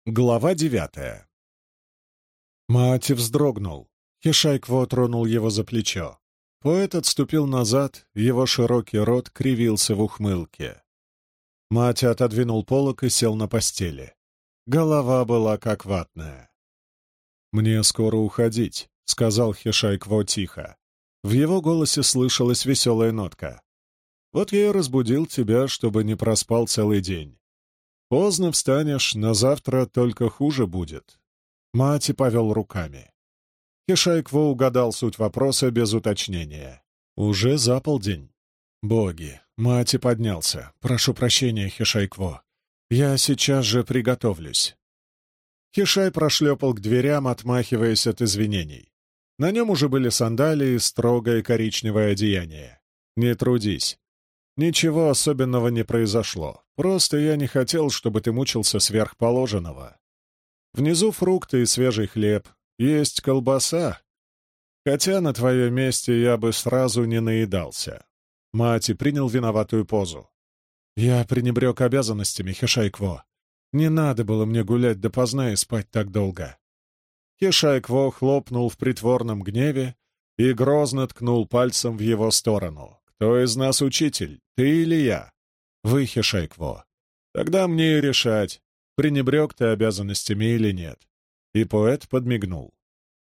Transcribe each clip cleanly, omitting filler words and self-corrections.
Глава 9. Маати вздрогнул. Хишай-Кво тронул его за плечо. Поэт отступил назад, его широкий рот кривился в ухмылке. Маати отодвинул полог и сел на постели. Голова была как ватная. «Мне скоро уходить», — сказал Хишай-Кво тихо. В его голосе слышалась веселая нотка. «Вот я и разбудил тебя, чтобы не проспал целый день. Поздно встанешь, на завтра только хуже будет». Маати повел руками. Хишай-Кво угадал суть вопроса без уточнения. «Уже за полдень». «Боги!» Маати поднялся. «Прошу прощения, Хишай-Кво. Я сейчас же приготовлюсь». Хишай прошлепал к дверям, отмахиваясь от извинений. На нем уже были сандалии и строгое коричневое одеяние. «Не трудись. Ничего особенного не произошло. Просто я не хотел, чтобы ты мучился сверх положенного. Внизу фрукты и свежий хлеб. Есть колбаса. Хотя на твоем месте я бы сразу не наедался». Маати принял виноватую позу. «Я пренебрег обязанностями, Хишай-Кво. Не надо было мне гулять допоздна и спать так долго». Хишай-Кво хлопнул в притворном гневе и грозно ткнул пальцем в его сторону. «Кто из нас учитель, ты или я?» «Вы, Хишай-Кво. Тогда мне и решать, пренебрег ты обязанностями или нет». И поэт подмигнул.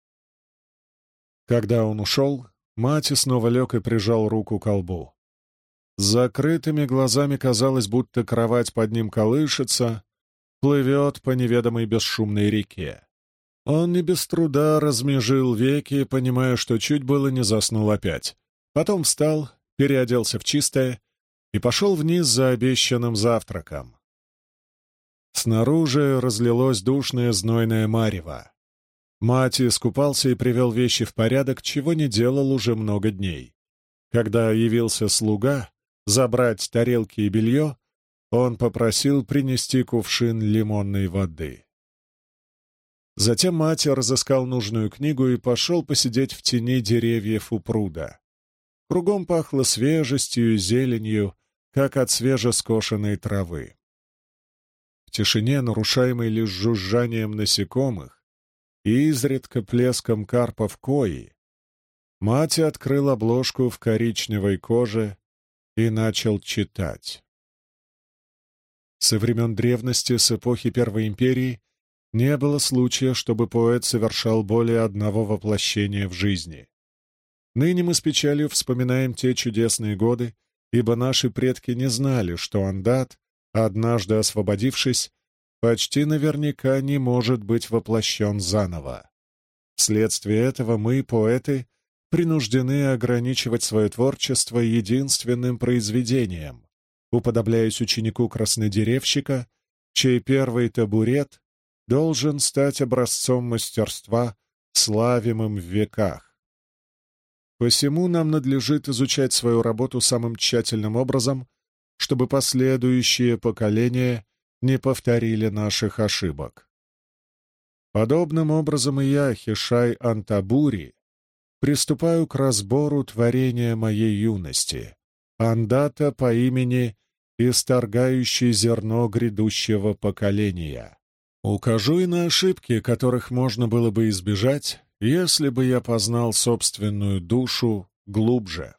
Когда он ушел, Маати снова лег и прижал руку ко лбу. С закрытыми глазами казалось, будто кровать под ним колышется, плывет по неведомой бесшумной реке. Он не без труда размежил веки, понимая, что чуть было не заснул опять. Потом встал, переоделся в чистое и пошел вниз за обещанным завтраком. Снаружи разлилось душное знойное марево. Маати искупался и привел вещи в порядок, чего не делал уже много дней. Когда явился слуга забрать тарелки и белье, он попросил принести кувшин лимонной воды. Затем Маати разыскал нужную книгу и пошел посидеть в тени деревьев у пруда. Кругом пахло свежестью и зеленью, как от свежескошенной травы. В тишине, нарушаемой лишь жужжанием насекомых и изредка плеском карпов кои, Маати открыл обложку в коричневой коже и начал читать. Со времен древности, с эпохи Первой империи, не было случая, чтобы поэт совершал более одного воплощения в жизни. Ныне мы с печалью вспоминаем те чудесные годы, ибо наши предки не знали, что Андат, однажды освободившись, почти наверняка не может быть воплощен заново. Вследствие этого мы, поэты, принуждены ограничивать свое творчество единственным произведением, уподобляясь ученику краснодеревщика, чей первый табурет должен стать образцом мастерства, славимым в веках. Посему нам надлежит изучать свою работу самым тщательным образом, чтобы последующие поколения не повторили наших ошибок. Подобным образом и я, Хишай-Антабури, приступаю к разбору творения моей юности, Андата по имени «Исторгающий зерно грядущего поколения». Укажу и на ошибки, которых можно было бы избежать, если бы я познал собственную душу глубже.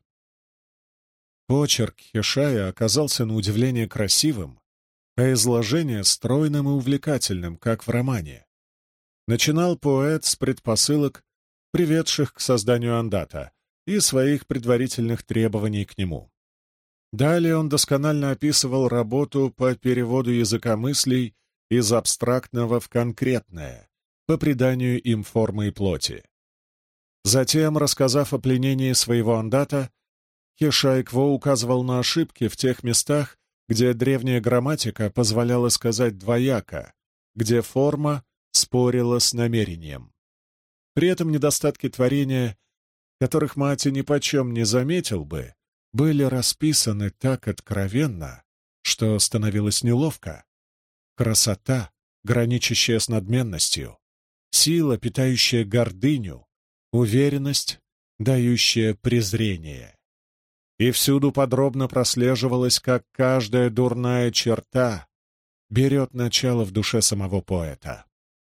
Почерк Хишая оказался на удивление красивым, а изложение стройным и увлекательным, как в романе. Начинал поэт с предпосылок, приведших к созданию Андата, и своих предварительных требований к нему. Далее он досконально описывал работу по переводу языка мыслей из абстрактного в конкретное, по приданию им формы и плоти. Затем, рассказав о пленении своего Андата, Хишай-Кво указывал на ошибки в тех местах, где древняя грамматика позволяла сказать двояко, где форма спорила с намерением. При этом недостатки творения, которых Маати нипочем не заметил бы, были расписаны так откровенно, что становилось неловко. Красота, граничащая с надменностью, сила, питающая гордыню, уверенность, дающая презрение. И всюду подробно прослеживалось, как каждая дурная черта берет начало в душе самого поэта.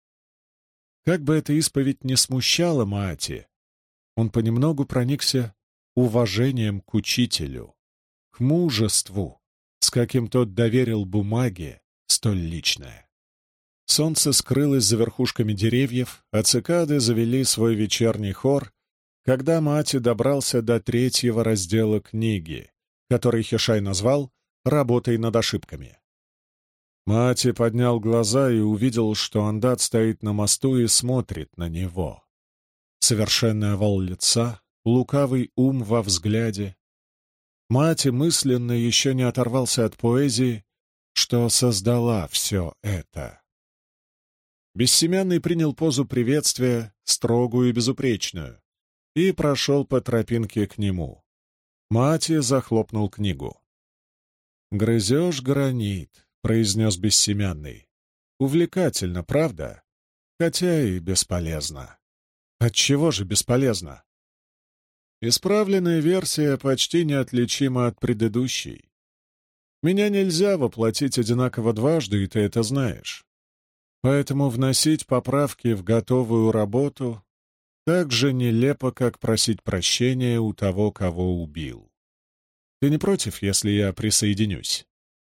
Как бы эта исповедь не смущала Маати, он понемногу проникся уважением к учителю, к мужеству, с каким тот доверил бумаге столь личное. Солнце скрылось за верхушками деревьев, а цикады завели свой вечерний хор, когда Маати добрался до 3-го раздела книги, который Хишай назвал «Работой над ошибками». Маати поднял глаза и увидел, что Андат стоит на мосту и смотрит на него. Совершенный овал лица, лукавый ум во взгляде. Маати мысленно еще не оторвался от поэзии, что создала все это. Бессемянный принял позу приветствия, строгую и безупречную, и прошел по тропинке к нему. Маати захлопнул книгу. «Грызешь гранит», — произнес Бессемянный. «Увлекательно, правда? Хотя и бесполезно». «Отчего же бесполезно?» «Исправленная версия почти неотличима от предыдущей. Меня нельзя воплотить одинаково дважды, и ты это знаешь. Поэтому вносить поправки в готовую работу так же нелепо, как просить прощения у того, кого убил. Ты не против, если я присоединюсь?»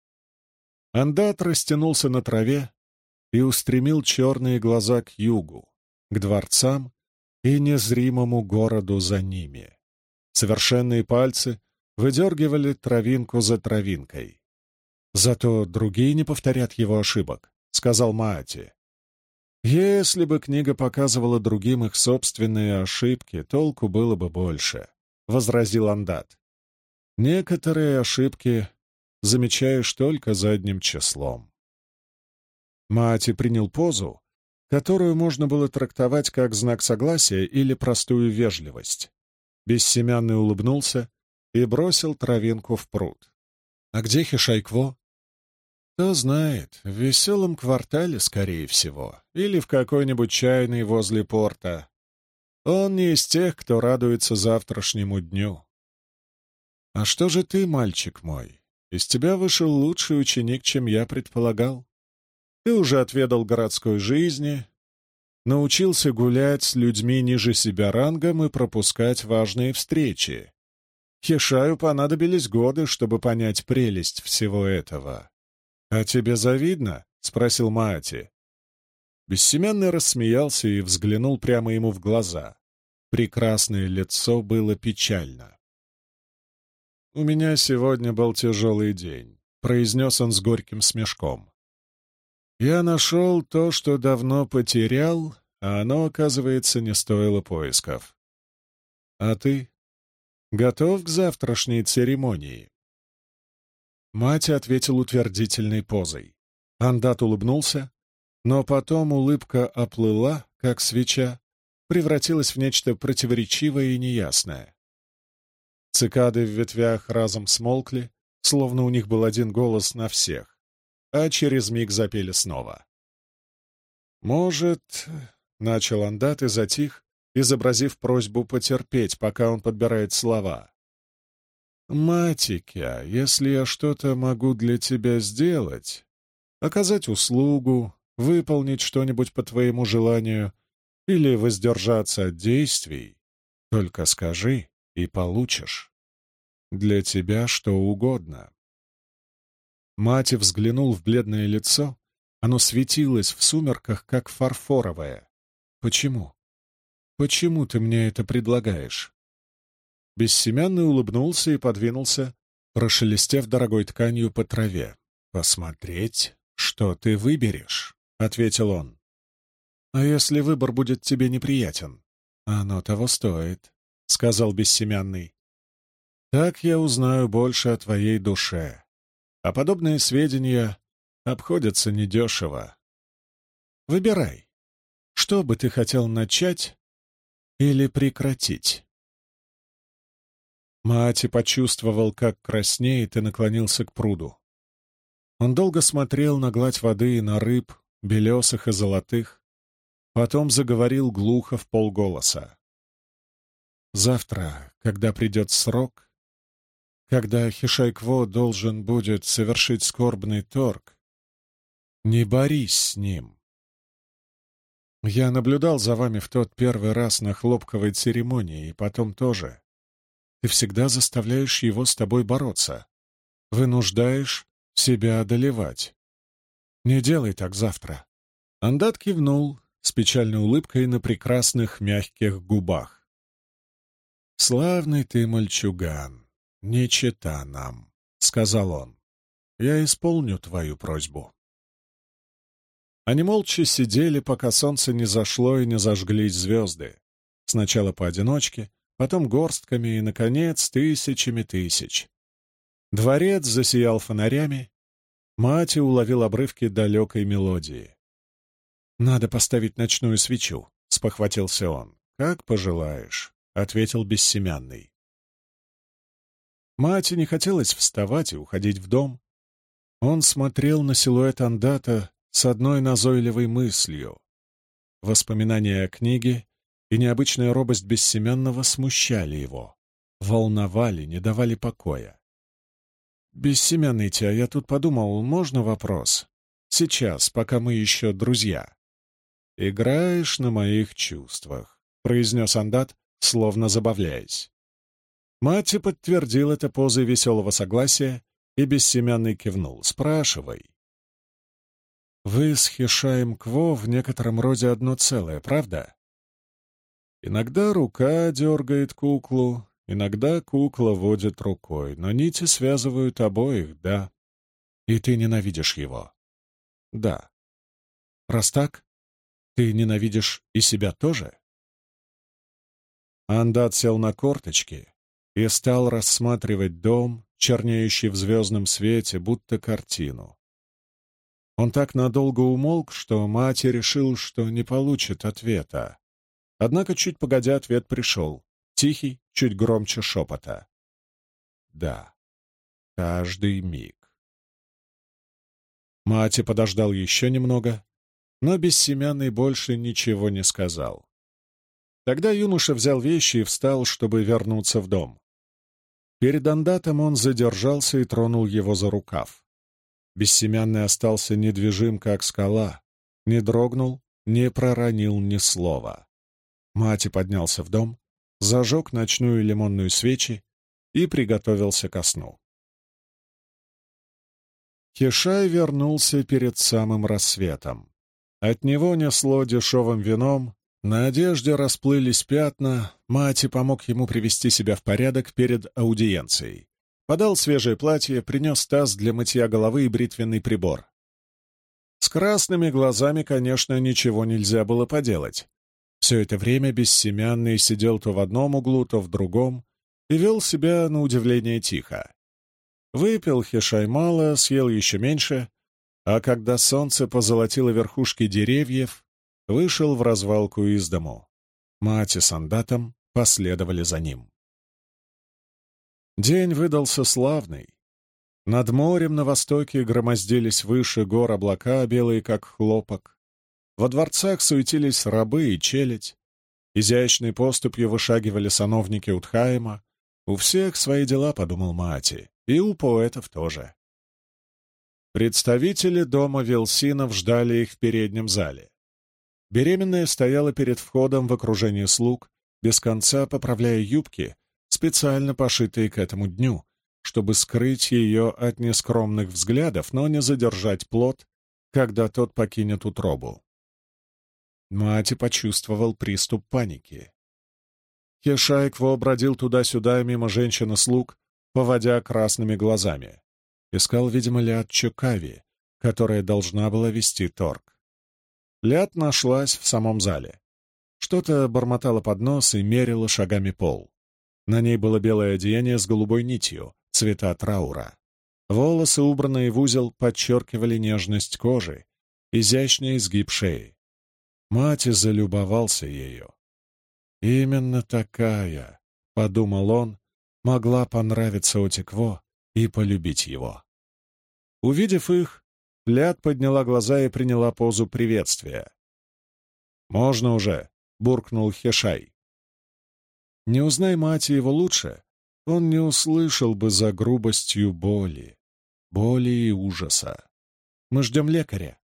Андат растянулся на траве и устремил черные глаза к югу, к дворцам и незримому городу за ними. Совершенные пальцы выдергивали травинку за травинкой. «Зато другие не повторят его ошибок», — сказал Маати. «Если бы книга показывала другим их собственные ошибки, толку было бы больше», — возразил Андат. «Некоторые ошибки замечаешь только задним числом». Маати принял позу, которую можно было трактовать как знак согласия или простую вежливость. Бессемянный улыбнулся и бросил травинку в пруд. «А где Хишай-Кво?» «Кто знает, в веселом квартале, скорее всего, или в какой-нибудь чайной возле порта. Он не из тех, кто радуется завтрашнему дню». «А что же ты, мальчик мой? Из тебя вышел лучший ученик, чем я предполагал. Ты уже отведал городской жизни, научился гулять с людьми ниже себя рангом и пропускать важные встречи. Хишаю понадобились годы, чтобы понять прелесть всего этого. «А тебе завидно?» — спросил Маати. Бессемянный рассмеялся и взглянул прямо ему в глаза. Прекрасное лицо было печально. «У меня сегодня был тяжелый день», — произнес он с горьким смешком. «Я нашел то, что давно потерял, а оно, оказывается, не стоило поисков. А ты готов к завтрашней церемонии?» Мать ответил утвердительной позой. Андат улыбнулся, но потом улыбка оплыла, как свеча, превратилась в нечто противоречивое и неясное. Цикады в ветвях разом смолкли, словно у них был один голос на всех, а через миг запели снова. «Может...» — начал Андат и затих, изобразив просьбу потерпеть, пока он подбирает слова. «Матикя, если я что-то могу для тебя сделать, оказать услугу, выполнить что-нибудь по твоему желанию или воздержаться от действий, только скажи и получишь. Для тебя что угодно». Мати взглянул в бледное лицо, оно светилось в сумерках, как фарфоровое. «Почему? Почему ты мне это предлагаешь?» Бессемянный улыбнулся и подвинулся, прошелестев дорогой тканью по траве. «Посмотреть, что ты выберешь», — ответил он. «А если выбор будет тебе неприятен?» «Оно того стоит», — сказал Бессемянный. «Так я узнаю больше о твоей душе, а подобные сведения обходятся недешево. Выбирай, что бы ты хотел начать или прекратить?» Маати почувствовал, как краснеет, и наклонился к пруду. Он долго смотрел на гладь воды и на рыб, белесых и золотых, потом заговорил глухо вполголоса. «Завтра, когда придет срок, когда Хишай-Кво должен будет совершить скорбный торг, Не борись с ним. Я наблюдал за вами в тот первый раз на хлопковой церемонии, и потом тоже. Ты всегда заставляешь его с тобой бороться. Вынуждаешь себя одолевать. Не делай так завтра. Андат кивнул с печальной улыбкой на прекрасных мягких губах. «Славный ты мальчуган, не чета нам», — сказал он. «Я исполню твою просьбу». Они молча сидели, пока солнце не зашло и не зажглись звезды. Сначала поодиночке, потом горстками и, наконец, тысячами тысяч. Дворец засиял фонарями. Мати уловил обрывки далекой мелодии. «Надо поставить ночную свечу», — спохватился он. «Как пожелаешь», — ответил Бессемянный. Мати не хотелось вставать и уходить в дом. Он смотрел на силуэт Андата с одной назойливой мыслью. Воспоминания о книге и необычная робость Бессемянного смущали его, волновали, не давали покоя. «Бессемянный Тя, я тут подумал, можно вопрос? Сейчас, пока мы еще друзья». «Играешь на моих чувствах», — произнес Андат, словно забавляясь. Мати подтвердил это позой веселого согласия, и Бессемянный кивнул. «Спрашивай». «Вы с Хишаем Кво в некотором роде одно целое, правда?» Иногда рука дергает куклу, иногда кукла водит рукой, но нити связывают обоих, да. И ты ненавидишь его? Да. Раз так, ты ненавидишь и себя тоже? Андат сел на корточки и стал рассматривать дом, чернеющий в звездном свете, будто картину. Он так надолго умолк, что мать решил, что не получит ответа. Однако чуть погодя ответ пришел, тихий, чуть громче шепота. Да, каждый миг. Мати подождал еще немного, но Бессемянный больше ничего не сказал. Тогда юноша взял вещи и встал, чтобы вернуться в дом. Перед Андатом он задержался и тронул его за рукав. Бессемянный остался недвижим, как скала, не дрогнул, не проронил ни слова. Мати поднялся в дом, зажег ночную лимонную свечи и приготовился ко сну. Хишай вернулся перед самым рассветом. От него несло дешевым вином, на одежде расплылись пятна, Мати помог ему привести себя в порядок перед аудиенцией. Подал свежее платье, принес таз для мытья головы и бритвенный прибор. С красными глазами, конечно, ничего нельзя было поделать. Все это время Бессемянный сидел то в одном углу, то в другом и вел себя, на удивление, тихо. Выпил Хишай мало, съел еще меньше, а когда солнце позолотило верхушки деревьев, вышел в развалку из дому. Мати с Андатом последовали за ним. День выдался славный. Над морем на востоке громоздились выше гор облака, белые как хлопок. Во дворцах суетились рабы и челядь. Изящной поступью вышагивали сановники Утхаима. У всех свои дела, подумал Мати, и у поэтов тоже. Представители дома Вилсинов ждали их в переднем зале. Беременная стояла перед входом в окружении слуг, без конца поправляя юбки, специально пошитые к этому дню, чтобы скрыть ее от нескромных взглядов, но не задержать плод, когда тот покинет утробу. Мати почувствовал приступ паники. Хишай Кво бродил туда-сюда мимо женщин и слуг, поводя красными глазами. Искал, видимо, Ляд Чукави, которая должна была вести торг. Ляд нашлась в самом зале. Что-то бормотала под нос и мерила шагами пол. На ней было белое одеяние с голубой нитью, цвета траура. Волосы, убранные в узел, подчеркивали нежность кожи, изящный изгиб шеи. Мати залюбовался ею. «Именно такая», — подумал он, — могла понравиться Отикво и полюбить его. Увидев их, Ляд подняла глаза и приняла позу приветствия. «Можно уже», — буркнул Хишай. Не узнай Мати его лучше, он не услышал бы за грубостью боли и ужаса. «Мы ждем лекаря», —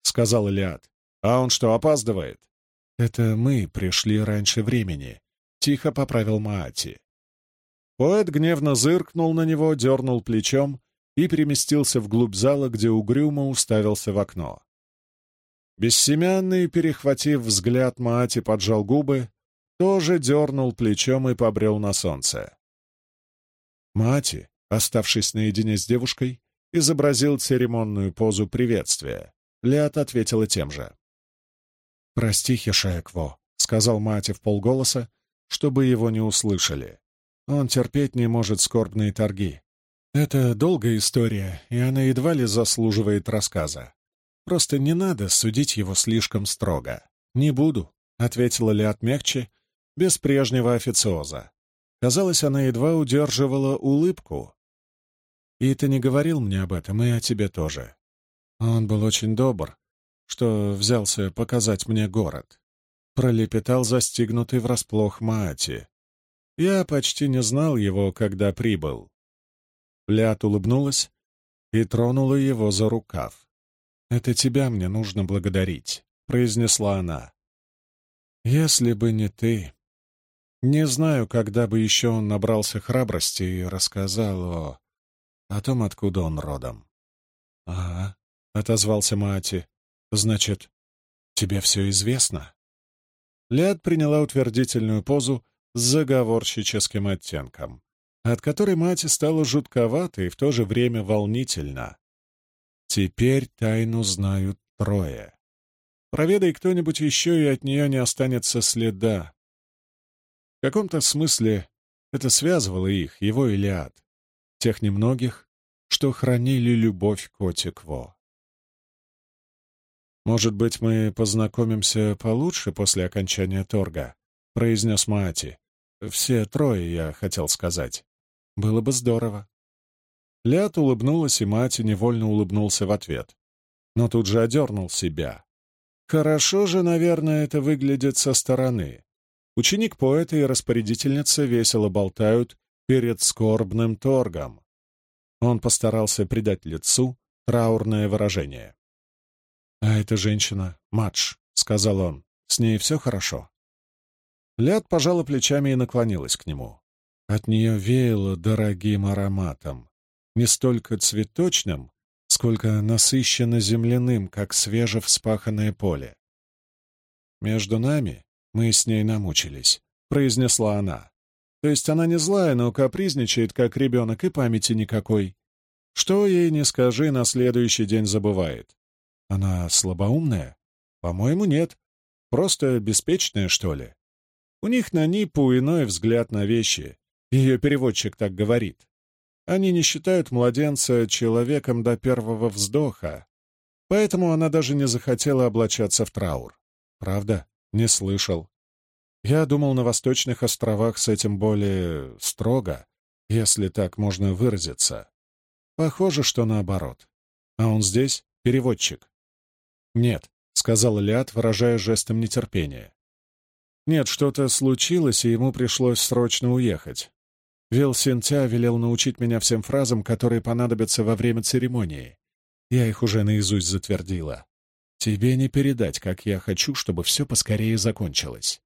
сказал Илиад. «А он что, опаздывает?» «Это мы пришли раньше времени», — тихо поправил Маати. Поэт гневно зыркнул на него, дернул плечом и переместился вглубь зала, где угрюмо уставился в окно. Бессемянный, перехватив взгляд, Маати поджал губы, тоже дернул плечом и побрел на солнце. Маати, оставшись наедине с девушкой, изобразил церемонную позу приветствия. Лиад ответила тем же. «Прости, Хешаякво», — сказал Маати вполголоса, чтобы его не услышали. «Он терпеть не может скорбные торги. Это долгая история, и она едва ли заслуживает рассказа. Просто не надо судить его слишком строго». «Не буду», — ответила Лиад мягче, без прежнего официоза. Казалось, она едва удерживала улыбку. «И ты не говорил мне об этом, и о тебе тоже. Он был очень добр, что взялся показать мне город», — пролепетал застигнутый врасплох Маати. «Я почти не знал его, когда прибыл». Лиад улыбнулась и тронула его за рукав. «Это тебя мне нужно благодарить», — произнесла она. «Если бы не ты...» Не знаю, когда бы еще он набрался храбрости и рассказал о том, откуда он родом. «Ага», — отозвался Маати. «Значит, тебе все известно?» Лиад приняла утвердительную позу с заговорщическим оттенком, от которой Маати стало жутковато и в то же время волнительно. Теперь тайну знают трое. Проведай кто-нибудь еще, и от нее не останется следа. В каком-то смысле это связывало их, его и Лиад, тех немногих, что хранили любовь к Отикво. «Может быть, мы познакомимся получше после окончания торга?» — произнес Маати. «Все трое, я хотел сказать. Было бы здорово». Лиад улыбнулась, и Маати невольно улыбнулся в ответ. Но тут же одернул себя. Хорошо же, наверное, это выглядит со стороны. Ученик поэта и распорядительница весело болтают перед скорбным торгом. Он постарался придать лицу траурное выражение. «А эта женщина — Мадж», — сказал он. «С ней все хорошо?» Лиад пожала плечами и наклонилась к нему. От нее веяло дорогим ароматом, не столько цветочным, сколько насыщенно земляным, как свежевспаханное поле. «Между нами мы с ней намучились», — произнесла она. «То есть она не злая, но капризничает, как ребенок, и памяти никакой. Что ей не скажи, на следующий день забывает. Она слабоумная? По-моему, нет. Просто беспечная, что ли. У них на Нипу иной взгляд на вещи. Ее переводчик так говорит. Они не считают младенца человеком до первого вздоха. Поэтому она даже не захотела облачаться в траур. Правда? Не слышал. Я думал, на Восточных островах с этим более строго, если так можно выразиться. Похоже, что наоборот. А он здесь переводчик. «Нет», — сказала Лиад, выражая жестом нетерпения. «Нет, что-то случилось, и ему пришлось срочно уехать. Вил Синтя велел научить меня всем фразам, которые понадобятся во время церемонии. Я их уже наизусть затвердила. Тебе не передать, как я хочу, чтобы все поскорее закончилось».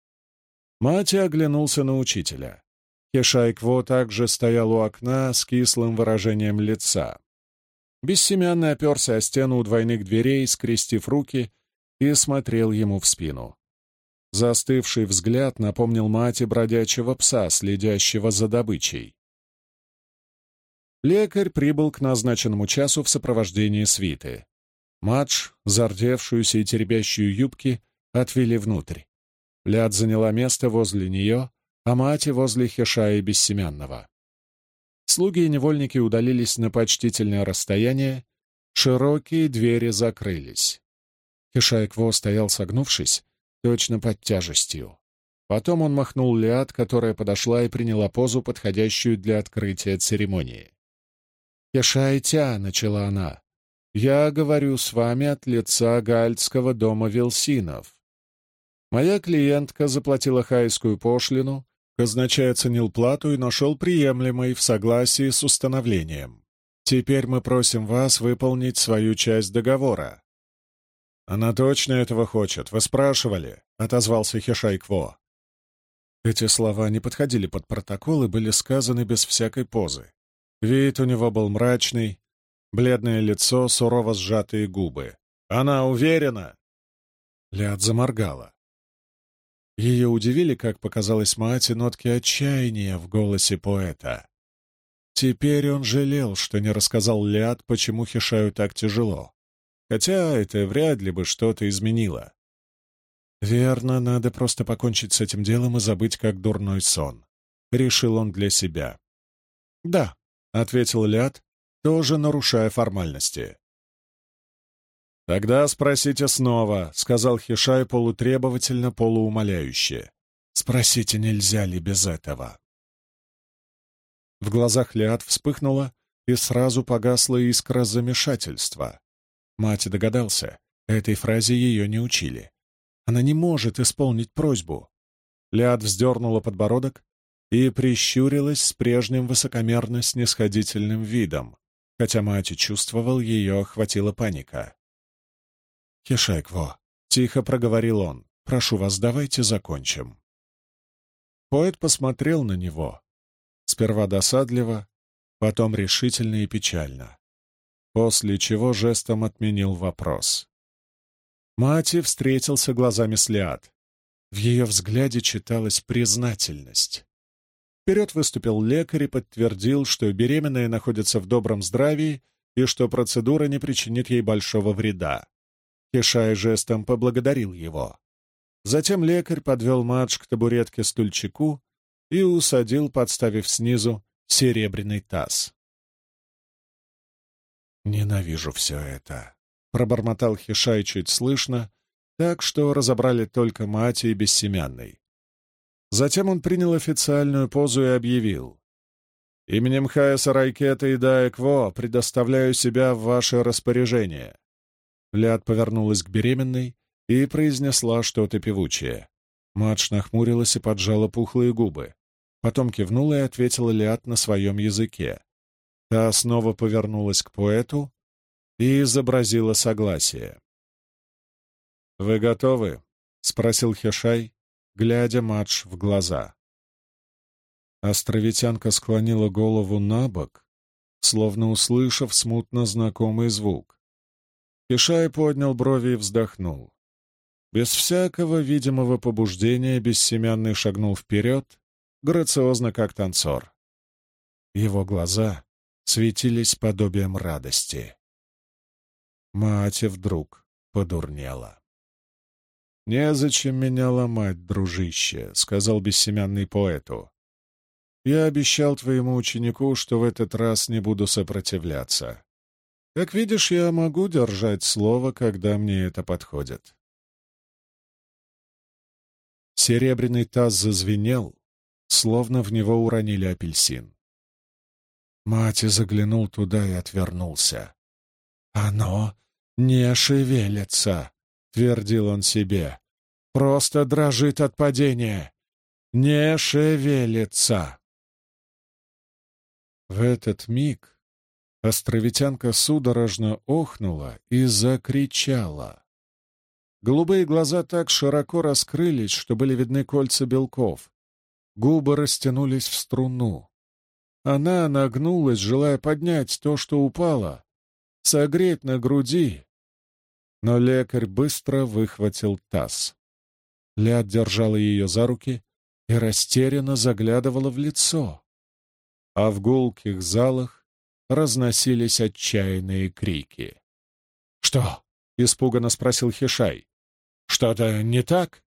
Маати оглянулся на учителя. Хешаикво также стоял у окна с кислым выражением лица. Бессемянный оперся о стену у двойных дверей, скрестив руки, и смотрел ему в спину. Застывший взгляд напомнил Маати бродячего пса, следящего за добычей. Лекарь прибыл к назначенному часу в сопровождении свиты. Мадж, зардевшуюся и теребящую юбки, отвели внутрь. Лиад заняла место возле нее, а Маати возле Хешая Бессемянного. Слуги и невольники удалились на почтительное расстояние, широкие двери закрылись. Хешаикво стоял согнувшись, точно под тяжестью. Потом он махнул Лиад, которая подошла и приняла позу, подходящую для открытия церемонии. «Хешайтя», — начала она, — «я говорю с вами от лица Гаальтского дома Вилсинов. Моя клиентка заплатила хайскую пошлину, казначей оценил плату и нашел приемлемой в согласии с установлением. Теперь мы просим вас выполнить свою часть договора». «Она точно этого хочет. Вы спрашивали?» — отозвался Хишай-Кво. Эти слова не подходили под протокол и были сказаны без всякой позы. Вид у него был мрачный, бледное лицо, сурово сжатые губы. «Она уверена?» Ляд заморгала. Ее удивили, как показалось Маате, нотки отчаяния в голосе поэта. Теперь он жалел, что не рассказал Ляд, почему Хишаю так тяжело. Хотя это вряд ли бы что-то изменило. «Верно, надо просто покончить с этим делом и забыть, как дурной сон», — решил он для себя. «Да», — ответил Ляд, тоже нарушая формальности. «Тогда спросите снова», — сказал Хишай полутребовательно, полуумоляюще. «Спросите, нельзя ли без этого?» В глазах Ляд вспыхнула, и сразу погасла искра замешательства. Мать догадался, этой фразе ее не учили. Она не может исполнить просьбу. Ляд вздернула подбородок и прищурилась с прежним высокомерно-снисходительным видом, хотя мать чувствовал, ее охватила паника. «Хишай-Кво», — тихо проговорил он, — «прошу вас, давайте закончим». Поэт посмотрел на него, сперва досадливо, потом решительно и печально, после чего жестом отменил вопрос. Мати встретился глазами с Ляд. В ее взгляде читалась признательность. Вперед выступил лекарь и подтвердил, что беременная находится в добром здравии и что процедура не причинит ей большого вреда. Хишай жестом поблагодарил его. Затем лекарь подвел Мадж к табуретке-стульчику и усадил, подставив снизу серебряный таз. «Ненавижу все это», — пробормотал Хишай чуть слышно, так что разобрали только мать и бессемянный. Затем он принял официальную позу и объявил: «Именем Хаяса Райкета и Дая Кво предоставляю себя в ваше распоряжение». Ляд повернулась к беременной и произнесла что-то певучее. Мадж нахмурилась и поджала пухлые губы. Потом кивнула и ответила Ляд на своем языке. Та снова повернулась к поэту и изобразила согласие. «Вы готовы?» — спросил Хишай, глядя Мадж в глаза. Островитянка склонила голову на бок, словно услышав смутно знакомый звук. Хишай поднял брови и вздохнул. Без всякого видимого побуждения бессемянный шагнул вперед, грациозно как танцор. Его глаза светились подобием радости. Мать вдруг подурнела. «Незачем меня ломать, дружище», — сказал бессемянный поэту. «Я обещал твоему ученику, что в этот раз не буду сопротивляться. Как видишь, я могу держать слово, когда мне это подходит». Серебряный таз зазвенел, словно в него уронили апельсин. Мать заглянул туда и отвернулся. «Оно не шевелится», — твердил он себе. «Просто дрожит от падения. Не шевелится». В этот миг островитянка судорожно охнула и закричала. Голубые глаза так широко раскрылись, что были видны кольца белков. Губы растянулись в струну. Она нагнулась, желая поднять то, что упало, согреть на груди. Но лекарь быстро выхватил таз. Ляд держала ее за руки и растерянно заглядывала в лицо. А в гулких залах разносились отчаянные крики. «Что?» — испуганно спросил Хишай. «Что-то не так?»